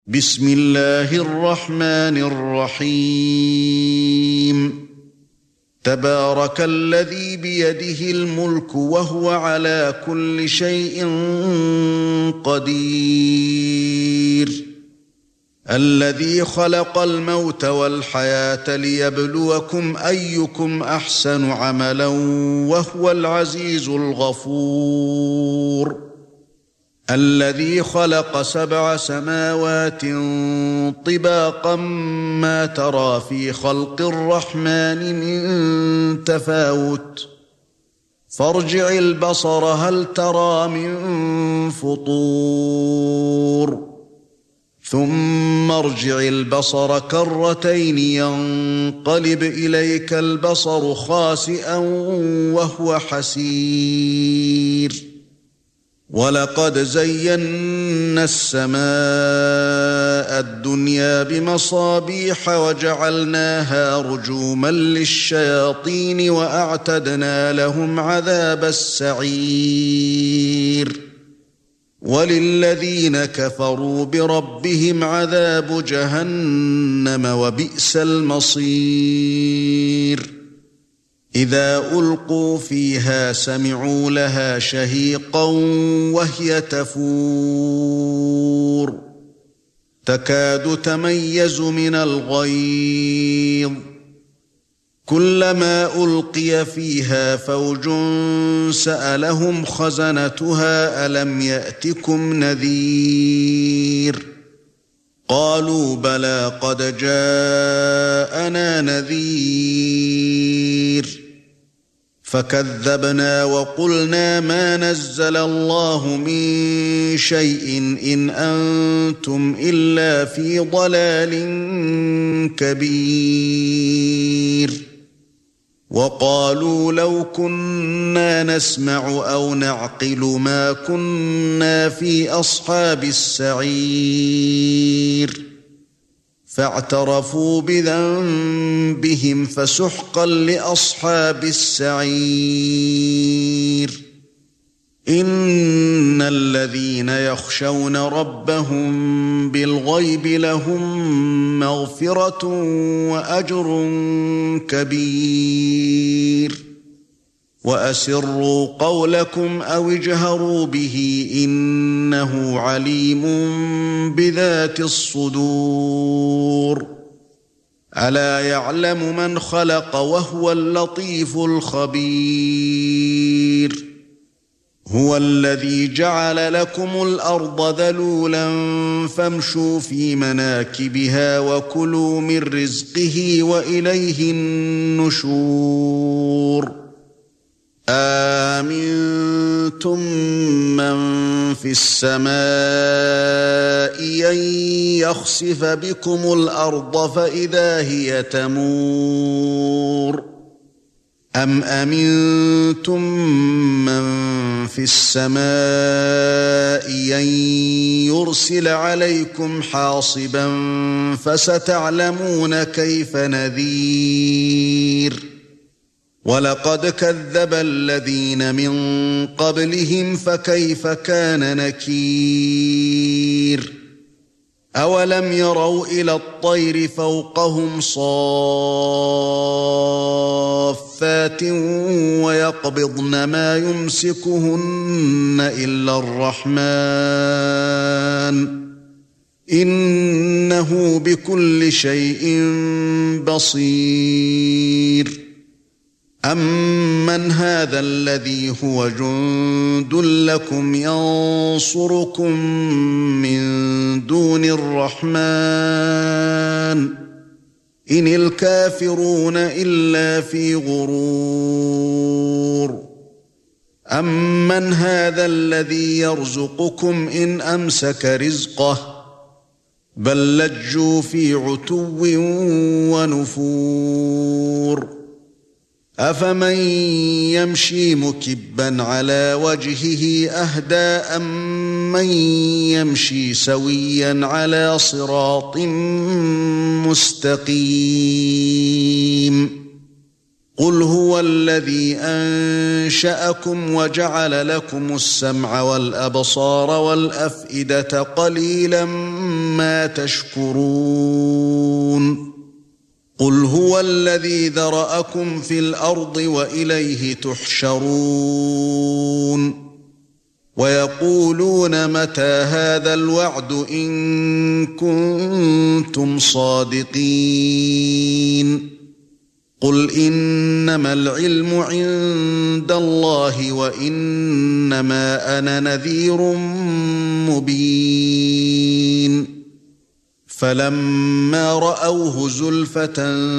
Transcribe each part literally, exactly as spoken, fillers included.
بسم الله الرحمن الرحيم تبارك الذي بيده الملك وهو على كل شيء قدير الذي خلق الموت والحياة ليبلوكم أيكم أحسن عملا وهو العزيز الغفور الذي خلق سبع سماوات طباقا ما ترى في خلق الرحمن من تفاوت فارجع البصر هل ترى من فطور ثم ارجع البصر كرتين ينقلب إليك البصر خاسئا وهو حسير وَلَقَدْ زَيَّنَّا السَّمَاءَ الدُّنْيَا بِمَصَابِيحَ وَجَعَلْنَاهَا رُجُومًا لِلشَّيَاطِينِ وَأَعْتَدْنَا لَهُمْ عَذَابَ السَّعِيرِ وَلِلَّذِينَ كَفَرُوا بِرَبِّهِمْ عَذَابُ جَهَنَّمَ وَبِئْسَ الْمَصِيرُ إِذَا أُلْقُوا فِيهَا سَمِعُوا لَهَا شَهِيقًا وَهِيَ تَفُورُ تَكَادُ تَمَيَّزُ مِنَ الْغَيْظِ كُلَّمَا أُلْقِيَ فِيهَا فَوْجٌ سَأَلَهُمْ خَزَنَتُهَا أَلَمْ يَأْتِكُمْ نَذِيرٌ قالوا بلى قد جاءنا نذير فكذبنا وقلنا ما نزل الله من شيء إن أنتم إلا في ضلال كبير وقالوا لو كنا نسمع أو نعقل ما كنا في أصحاب السعير فاعترفوا بذنبهم فسحقا لأصحاب السعير إن الذين يخشون ربهم بالغيب لهم مغفرة وأجر كبير وأسروا قولكم أو اجهروا به إنه عليم بذات الصدور ألا يعلم من خلق وهو اللطيف الخبير هو الذي جعل لكم الأرض ذلولا فامشوا في مناكبها وكلوا من رزقه وإليه النشور آمنتم من في السماء أن يخسف بكم الأرض فإذا هي تمور أم أمنتم من في السماء أن يرسل عليكم حاصبا فستعلمون كيف نذير وَلَقَدْ كَذَّبَ الَّذِينَ مِن قَبْلِهِمْ فَكَيْفَ كَانَ نَكِيرِ أَوَلَمْ يَرَوْا إِلَى الطَّيْرِ فَوْقَهُمْ صَافَّاتٍ وَيَقْبِضْنَ مَا يُمْسِكُهُنَّ إِلَّا الرَّحْمَنُ إِنَّهُ بِكُلِّ شَيْءٍ بَصِيرٌ أَمَّنْ هَذَا الَّذِي هُوَ جُندٌ لَّكُمْ يَنصُرُكُم مِّن دُونِ الرَّحْمَنِ إِنِ الْكَافِرُونَ إِلَّا فِي غُرُورٍ أَمَّنْ هَذَا الَّذِي يَرْزُقُكُمْ إِنْ أَمْسَكَ رِزْقَهُ بَل لَّجُّوا فِي عُتُوٍّ وَنُفُورٍ أَفَمَن يَمْشِي مُكِبًّا عَلَى وَجْهِهِ أَهْدَىٰ أَمَّن يَمْشِي سَوِيًّا عَلَى صِرَاطٍ مُّسْتَقِيمٍ قُلْ هُوَ الَّذِي أَنشَأَكُمْ وَجَعَلَ لَكُمُ السَّمْعَ وَالْأَبْصَارَ وَالْأَفْئِدَةَ قَلِيلًا مَا تَشْكُرُونَ قُلْ هُوَ الَّذِي ذَرَأَكُمْ فِي الْأَرْضِ وَإِلَيْهِ تُحْشَرُونَ وَيَقُولُونَ مَتَى هَذَا الْوَعْدُ إِن كُنتُمْ صَادِقِينَ قُلْ إِنَّمَا الْعِلْمُ عِندَ اللَّهِ وَإِنَّمَا أَنَا نَذِيرٌ مُبِينٌ فَلَمَّا رَأَوْهُ زُلْفَةً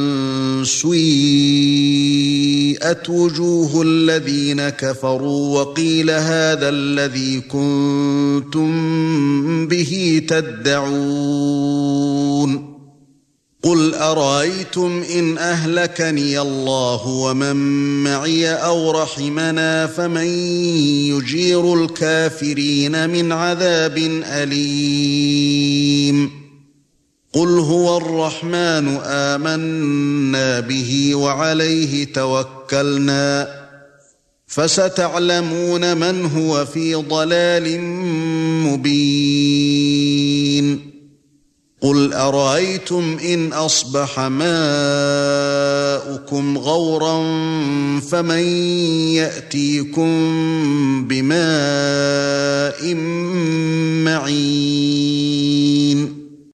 سُيِّئَتْ وُجُوهُ الَّذِينَ كَفَرُوا وَقِيلَ هَذَا الَّذِي كُنتُم بِهِ تَدَّعُونَ قُلْ أَرَأَيْتُمْ إِنْ أَهْلَكَنِيَ اللَّهُ وَمَن مَّعِيَ أَوْ رَحِمَنَا فَمَن يُجِيرُ الْكَافِرِينَ مِنْ عَذَابٍ أَلِيمٍ قُلْ هُوَ الرَّحْمَنُ آمَنَّا بِهِ وَعَلَيْهِ تَوَكَّلْنَا فَسَتَعْلَمُونَ مَنْ هُوَ فِي ضَلَالٍ مُبِينٍ قُلْ أَرَأَيْتُمْ إِنْ أَصْبَحَ مَاؤُكُمْ غَوْرًا فَمَن يَأْتِيكُم بِمَاءٍ مَّعِينٍ